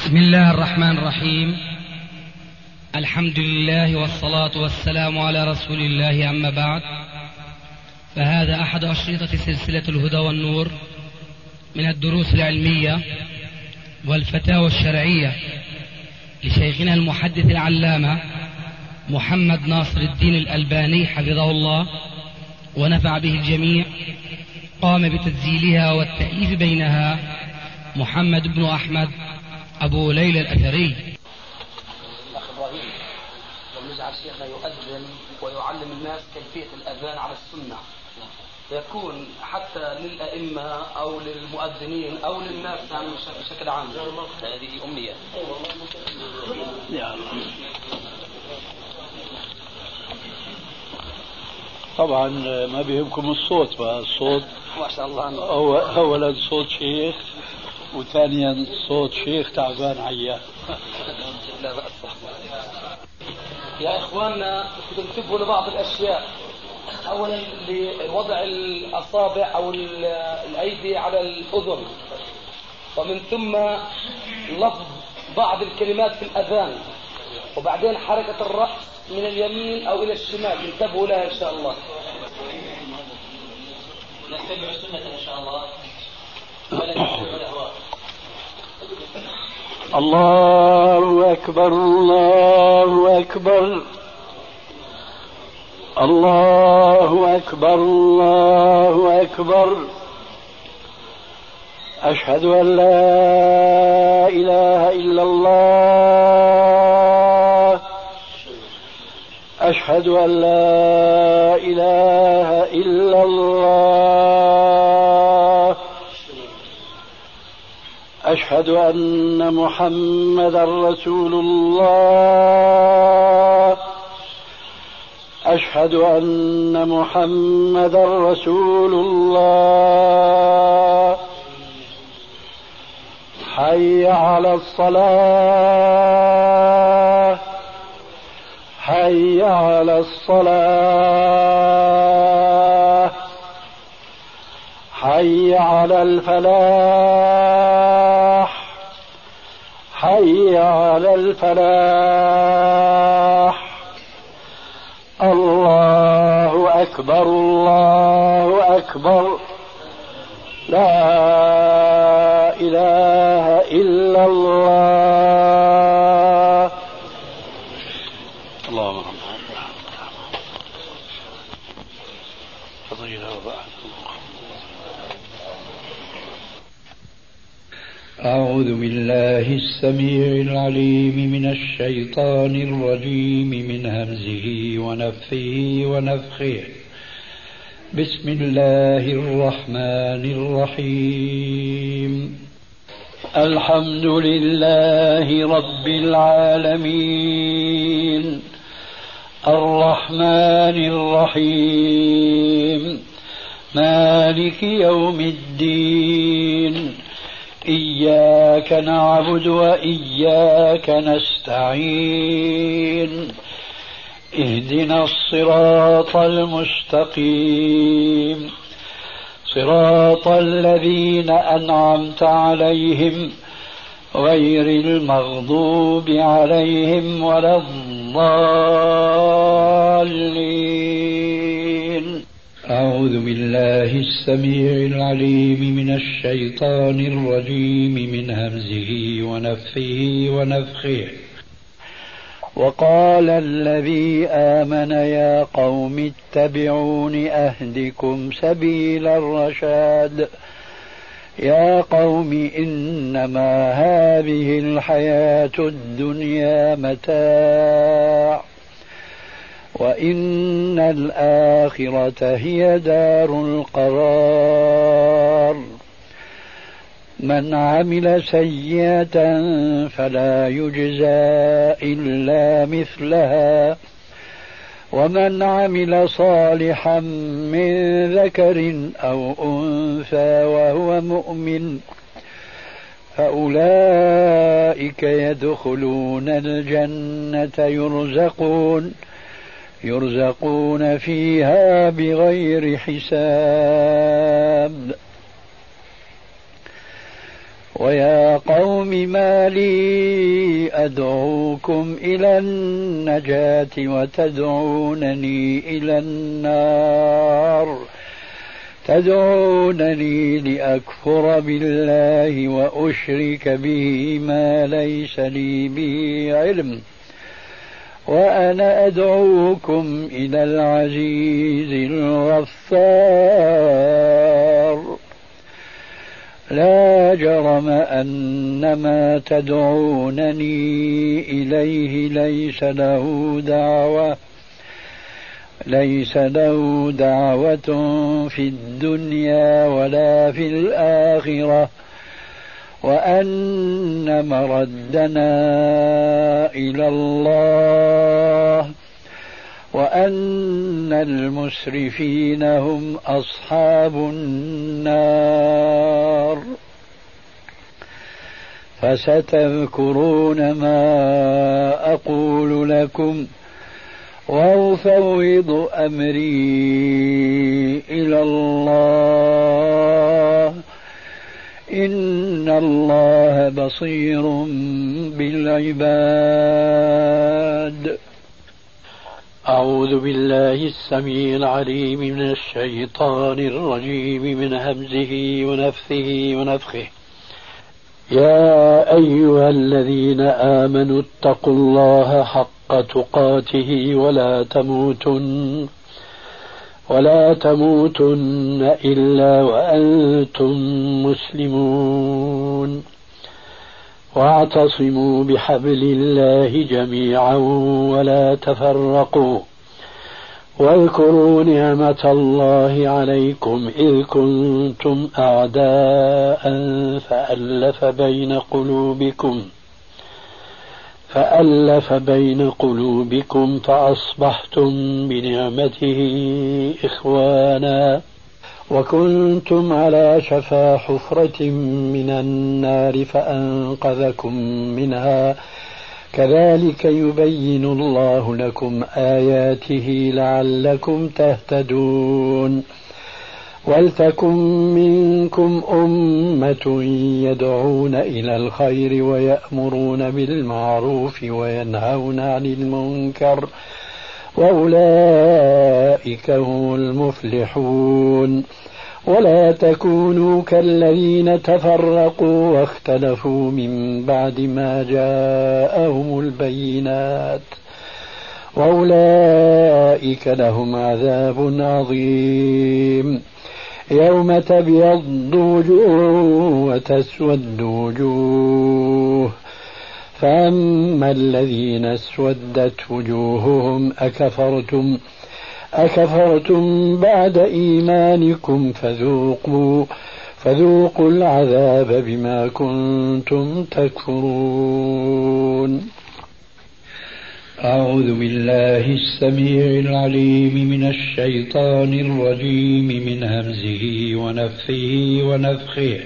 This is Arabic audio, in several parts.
بسم الله الرحمن الرحيم. الحمد لله والصلاة والسلام على رسول الله، أما بعد، فهذا أحد أشرطة سلسلة الهدى والنور من الدروس العلمية والفتاوى الشرعية لشيخنا المحدث العلامة محمد ناصر الدين الألباني حفظه الله ونفع به الجميع. قام بتسجيلها والتأليف بينها محمد بن أحمد أبو ليلى الأثري. أخ إبراهيم، ونجعل شيخنا يؤذن ويعلم الناس كيفية الأذان على السنة، يكون حتى للأئمة أو للمؤذنين أو للناس يعني بشكل عام. هذه أمنية. طبعا ما بيهمكم الصوت، بقى الصوت ما شاء الله. أولا صوت شيخ، وثانيا صوت شيخ تعبان عيان. لا بأس. يا إخواننا، تنتبهوا لبعض الأشياء. أولا لوضع الأصابع أو الأيدي على الأذن، ومن ثم لفظ بعض الكلمات في الأذان، وبعدين حركة الرأس من اليمين أو إلى الشمال. انتبهوا لها إن شاء الله. نتبع السنة إن شاء الله ولا نتبع الأهواء. الله أكبر، الله أكبر، الله أكبر، الله أكبر. أشهد أن لا إله إلا الله، أشهد أن لا إله إلا الله، أشهد أن محمدا رسول الله، أشهد أن محمدا رسول الله. حي على الصلاة، حي على الصلاة، حي على الفلاح، حي على الفلاح. الله أكبر، الله أكبر، لا إله إلا الله. اللهم أعوذ بالله السميع العليم من الشيطان الرجيم، من همزه ونفثه ونفخه. بسم الله الرحمن الرحيم. الحمد لله رب العالمين، الرحمن الرحيم، مالك يوم الدين. إياك نعبد وإياك نستعين، اهدنا الصراط المستقيم، صراط الذين أنعمت عليهم غير المغضوب عليهم ولا الضالين. أعوذ بالله السميع العليم من الشيطان الرجيم، من همزه ونفثه ونفخه. وقال الذي آمن يا قوم اتبعون أهدكم سبيل الرشاد. يا قوم إنما هذه الحياة الدنيا متاع، وإن الآخرة هي دار القرار. من عمل سيئة فلا يجزى إلا مثلها، ومن عمل صالحا من ذكر أو أنثى وهو مؤمن فأولئك يدخلون الجنة يرزقون فيها بغير حساب. ويا قوم ما لي أدعوكم إلى النجاة وتدعونني إلى النار تدعونني لأكفر بالله وأشرك به ما ليس لي به علم وأنا أدعوكم إلى العزيز الغفار لا جرم أن ما تدعونني إليه ليس له دعوة في الدنيا ولا في الآخرة وأن مردنا إلى الله وأن المسرفين هم أصحاب النار فستذكرون ما أقول لكم وأفوض أمري إلى الله إن الله بصير بالعباد. أعوذ بالله السميع العليم من الشيطان الرجيم من همزه ونفثه ونفخه. يا أيها الذين آمنوا اتقوا الله حق تقاته ولا تموتن إلا وأنتم مسلمون واعتصموا بحبل الله جميعا ولا تفرقوا واذكروا نعمة الله عليكم إذ كنتم أعداء فألف بين قلوبكم فأصبحتم بنعمته إخوانا وكنتم على شفا حفرة من النار فأنقذكم منها كذلك يبين الله لكم آياته لعلكم تهتدون. ولتكن منكم أمة يدعون إلى الخير ويأمرون بالمعروف وينهون عن المنكر وأولئك هم المفلحون. ولا تكونوا كالذين تفرقوا واختلفوا من بعد ما جاءهم البينات وأولئك لهم عذاب عظيم. يوم تبيض وجوه وتسود وجوه فأما الذين اسودت وجوههم أكفرتم بعد إيمانكم فذوقوا العذاب بما كنتم تكفرون. أعوذ بالله السميع العليم من الشيطان الرجيم من همزه ونفثه ونفخه.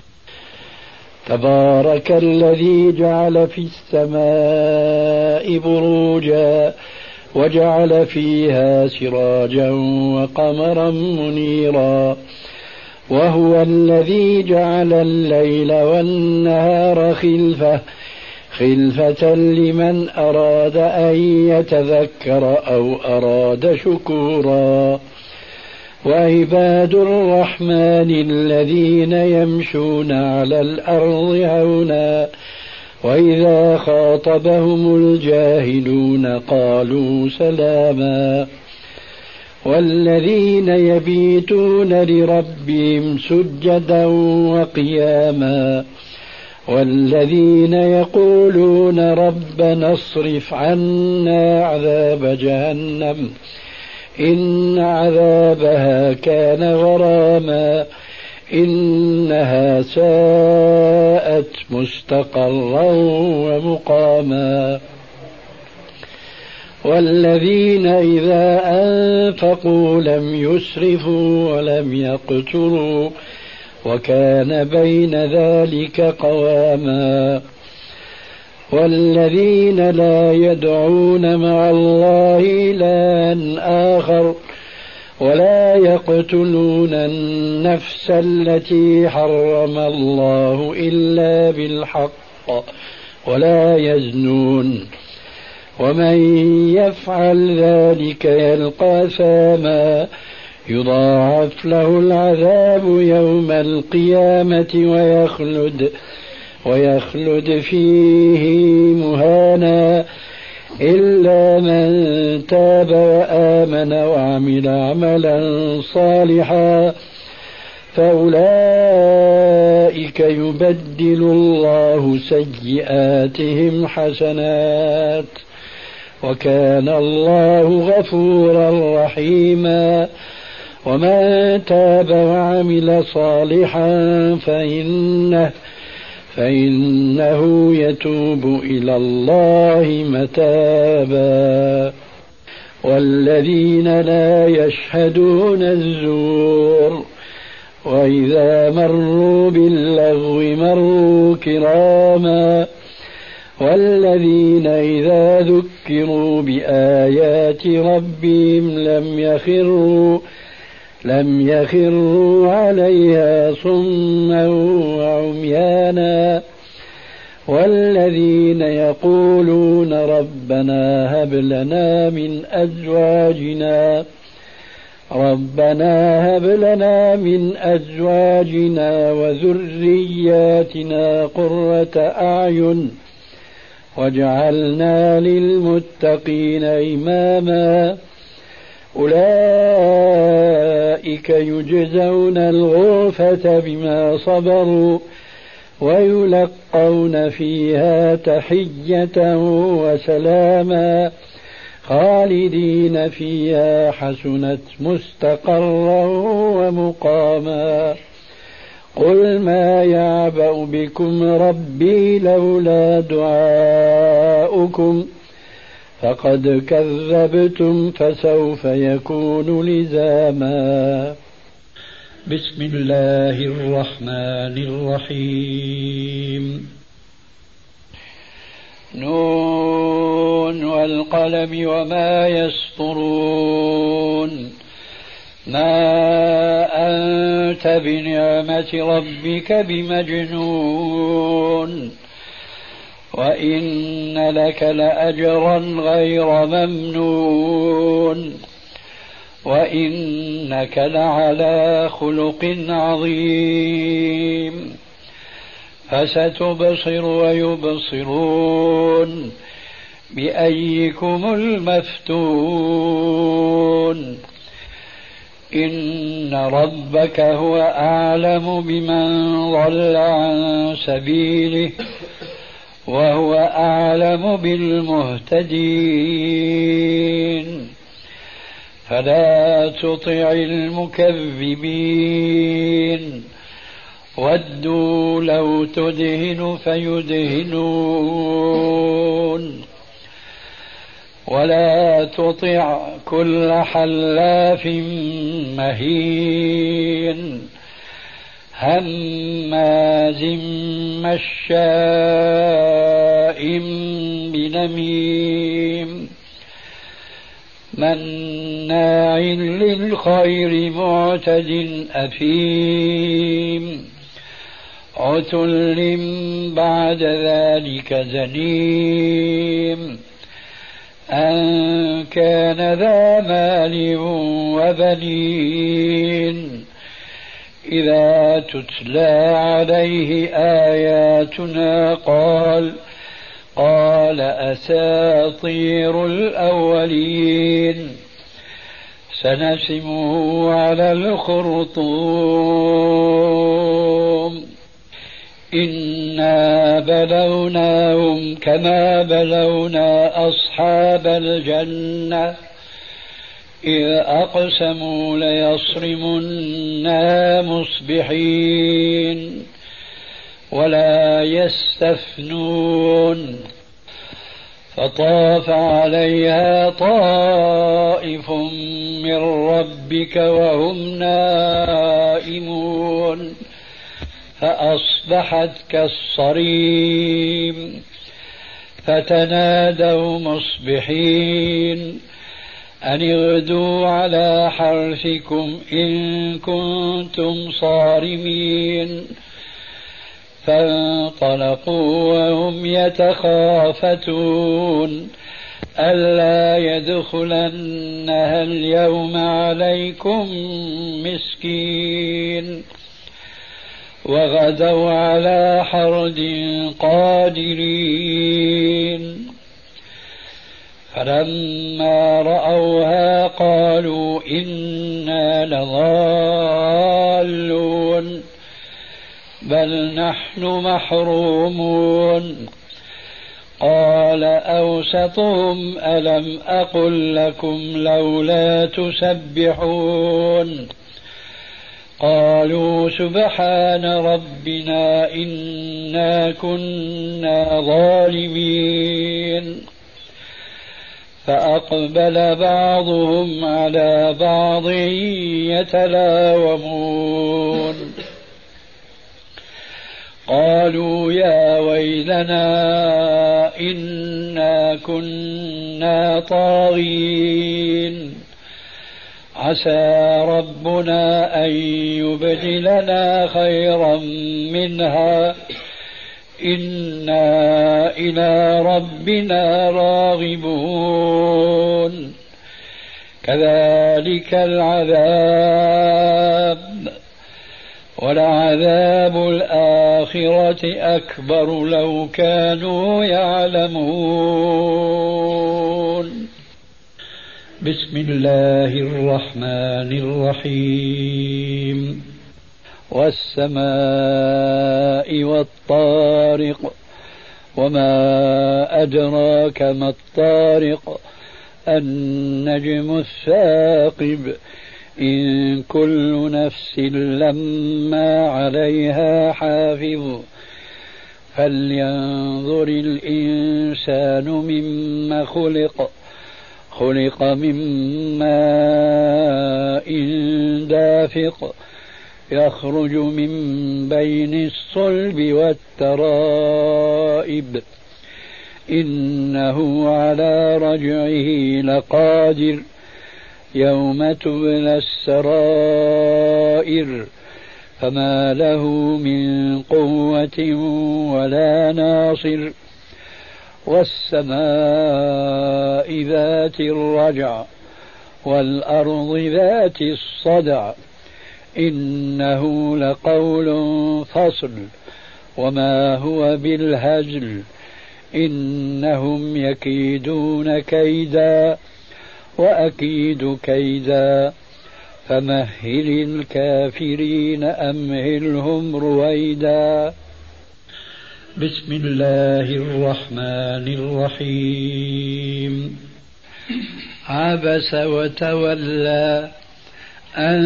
تبارك الذي جعل في السماء بروجا وجعل فيها سراجا وقمرا منيرا وهو الذي جعل الليل والنهار خلفة لمن أراد أن يتذكر أو أراد شكورا. وعباد الرحمن الذين يمشون على الأرض هونا وإذا خاطبهم الجاهلون قالوا سلاما. والذين يبيتون لربهم سجدا وقياما والذين يقولون ربنا اصرف عنا عذاب جهنم إن عذابها كان غراما إنها ساءت مستقرا ومقاما. والذين إذا أنفقوا لم يسرفوا ولم يقتروا وكان بين ذلك قواما. والذين لا يدعون مع الله إلها آخر ولا يقتلون النفس التي حرم الله إلا بالحق ولا يزنون ومن يفعل ذلك يلقى أثاما يضاعف له العذاب يوم القيامة ويخلد فيه مهانا إلا من تاب وآمن وعمل عملا صالحا فأولئك يبدل الله سيئاتهم حسنات وكان الله غفورا رحيما ومن تاب وعمل صالحا فإنه يتوب إلى الله متابا والذين لا يشهدون الزور وإذا مروا باللغو مروا كراما والذين إذا ذكروا بآيات ربهم لم يخروا عليها صما وعميانا والذين يقولون ربنا هب لنا من أزواجنا وذرياتنا قرة أعين واجعلنا للمتقين إماما أولئك يجزون الغرفة بما صبروا ويلقون فيها تحية وسلاما خالدين فيها حسنت مستقرا ومقاما قل ما يعبأ بكم ربي لولا دعاؤكم فقد كذبتم فسوف يكون لزاما بسم الله الرحمن الرحيم نون والقلم وما يسطرون ما أنت بنعمة ربك بمجنون وإن لك لأجرا غير ممنون وإنك لعلى خلق عظيم فستبصر ويبصرون بأيكم المفتون إن ربك هو أعلم بمن ضل عن سبيله وهو أعلم بالمهتدين فلا تطع المكذبين ودوا لو تدهن فيدهنون ولا تطع كل حلاف مهين هماز مشاء بنميم مناع للخير معتد أثيم عتل بعد ذلك زنيم أن كان ذا مال وبنين إذا تتلى عليه آياتنا قال أساطير الأولين سنسمه على الخرطوم إنا بلوناهم كما بلونا أصحاب الجنة إذ أقسموا ليصرمنها مصبحين ولا يستثنون فطاف عليها طائف من ربك وهم نائمون فأصبحت كالصريم فتنادوا مصبحين أن اغدوا على حرثكم إن كنتم صارمين. فانطلقوا وهم يتخافتون ألا يدخلنها اليوم عليكم مسكين. وغدوا على حرد قادرين. فلما رأوها قالوا إنا لضالون بل نحن محرومون. قال أوسطهم ألم أقل لكم لولا تسبحون. قالوا سبحان ربنا إنا كنا ظالمين. فأقبل بعضهم على بعض يتلاومون. قالوا يا ويلنا إنا كنا طاغين عسى ربنا أن يبدلنا خيرا منها إنا إلى ربنا راغبون. كذلك العذاب ولعذاب الآخرة أكبر لو كانوا يعلمون. بسم الله الرحمن الرحيم. والسماء والطارق وما أدراك ما الطارق النجم الثاقب إن كل نفس لما عليها حافظ. فلينظر الإنسان مما خلق. خلق من ماء دافق يخرج من بين الصلب والترائب إنه على رجعه لقادر يوم تبلى السرائر فما له من قوة ولا ناصر. والسماء ذات الرجع والأرض ذات الصدع إنه لقول فصل وما هو بالهزل. إنهم يكيدون كيدا وأكيد كيدا فمهل الكافرين أمهلهم رويدا. بسم الله الرحمن الرحيم. عبس وتولى أن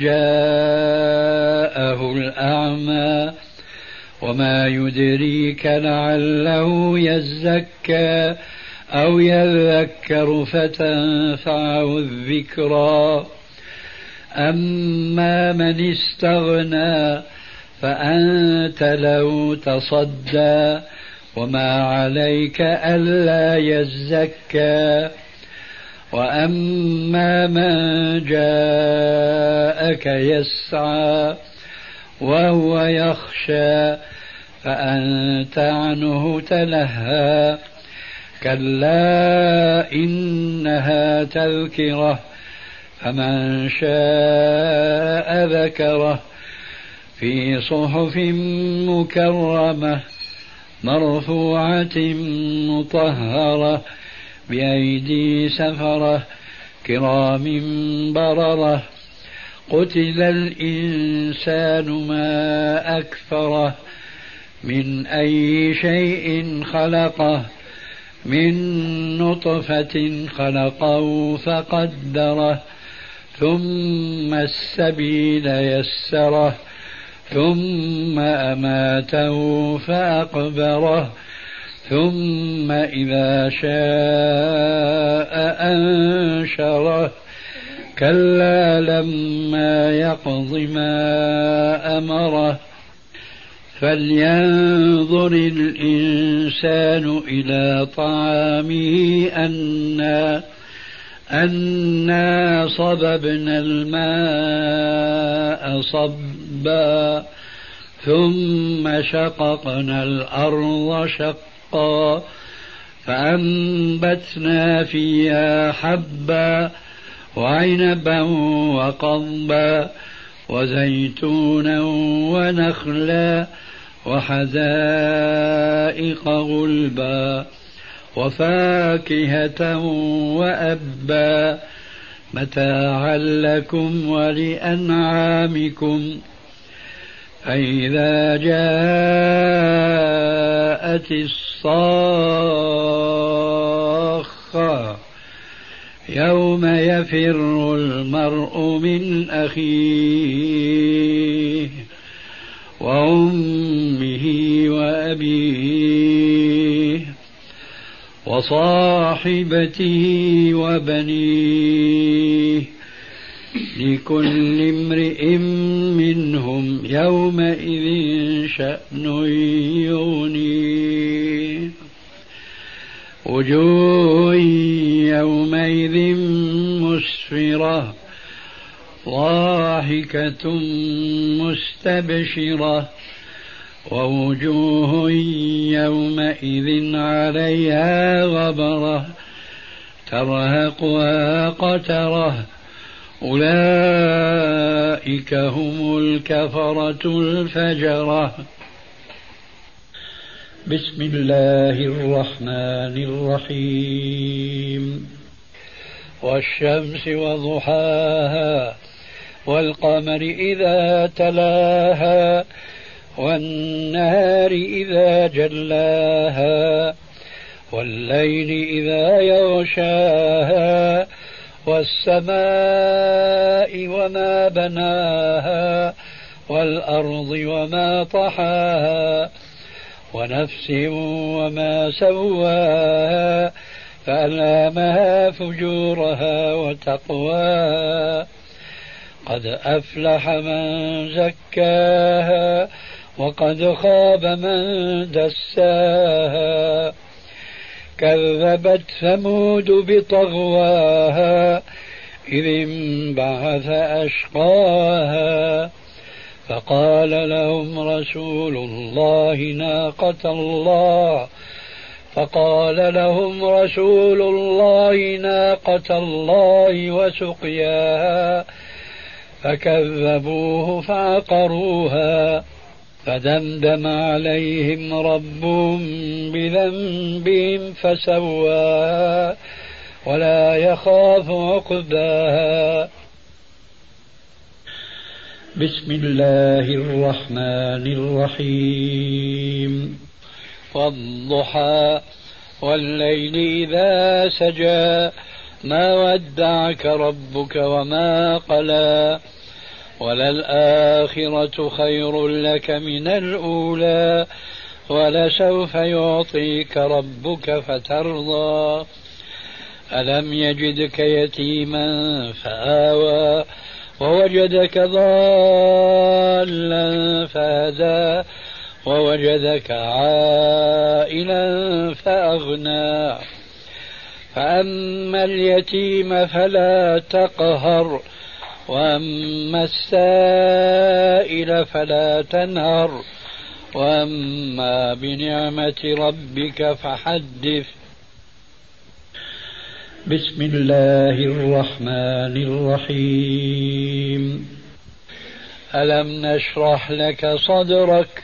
جاءه الأعمى وما يدريك لعله يزكى أو يذكر فتنفعه الذكرى. أما من استغنى فأنت له تصدى وما عليك ألا يزكى. وأما من جاءك يسعى وهو يخشى فأنت عنه تلهى. كلا إنها تذكرة فمن شاء ذكره في صحف مكرمة مرفوعة مطهرة بأيدي سفرة كرام بررة. قتل الإنسان ما أكفره من أي شيء خلقه من نطفة خلقه فقدره ثم السبيل يسره ثم أماته فأقبره ثم إذا شاء أنشره. كلا لما يقض ما أمره. فلينظر الإنسان إلى طعامه أنا صببنا الماء صبا ثم شققنا الأرض شقا فأنبتنا فيها حبا وعنبا وقضبا وزيتونا ونخلا وحدائق غلبا وفاكهة وأبا متاعا لكم ولأنعامكم فإذا جاءت الصاخة يوم يفر المرء من أخيه وأمه وأبيه وصاحبته وبنيه لكل امرئ منهم يومئذ شأن يغنيه وجوه يومئذ مسفرة ضاحكة مستبشرة ووجوه يومئذ عليها غبرة ترهقها قترة أولئك هم الكفرة الفجرة. بسم الله الرحمن الرحيم. والشمس وضحاها والقمر إذا تلاها والنهار إذا جلاها والليل إذا يغشاها والسماء وما بناها والأرض وما طحاها ونفس وما سواها فألهمها فجورها وتقواها قد أفلح من زكاها وقد خاب من دساها كذبت ثمود بطغواها إذ انبعث أشقاها فقال لهم رسول الله ناقة الله وسقياها فكذبوه فعقروها فدمدم عليهم ربهم بذنبهم فسواها ولا يخاف عقباها. بسم الله الرحمن الرحيم. والضحى والليل إذا سجى ما ودعك ربك وما قلى وللآخرة خير لك من الأولى ولسوف يعطيك ربك فترضى ألم يجدك يتيما فآوى ووجدك ضالا فهدى ووجدك عائلا فأغنى فأما اليتيم فلا تقهر وأما السائل فلا تنهر وأما بنعمة ربك فحدث. بسم الله الرحمن الرحيم. ألم نشرح لك صدرك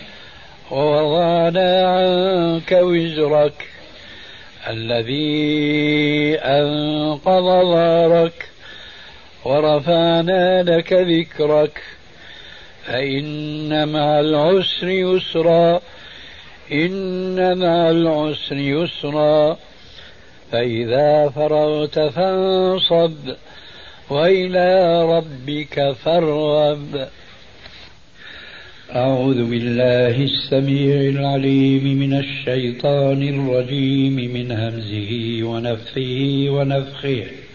ووضعنا عنك وزرك الذي أنقض ظهرك ورفعنا لك ذكرك فإن مع العسر يسرا فإذا فرغت فانصب وإلى ربك فارغب. أعوذ بالله السميع العليم من الشيطان الرجيم من همزه ونفثه ونفخه.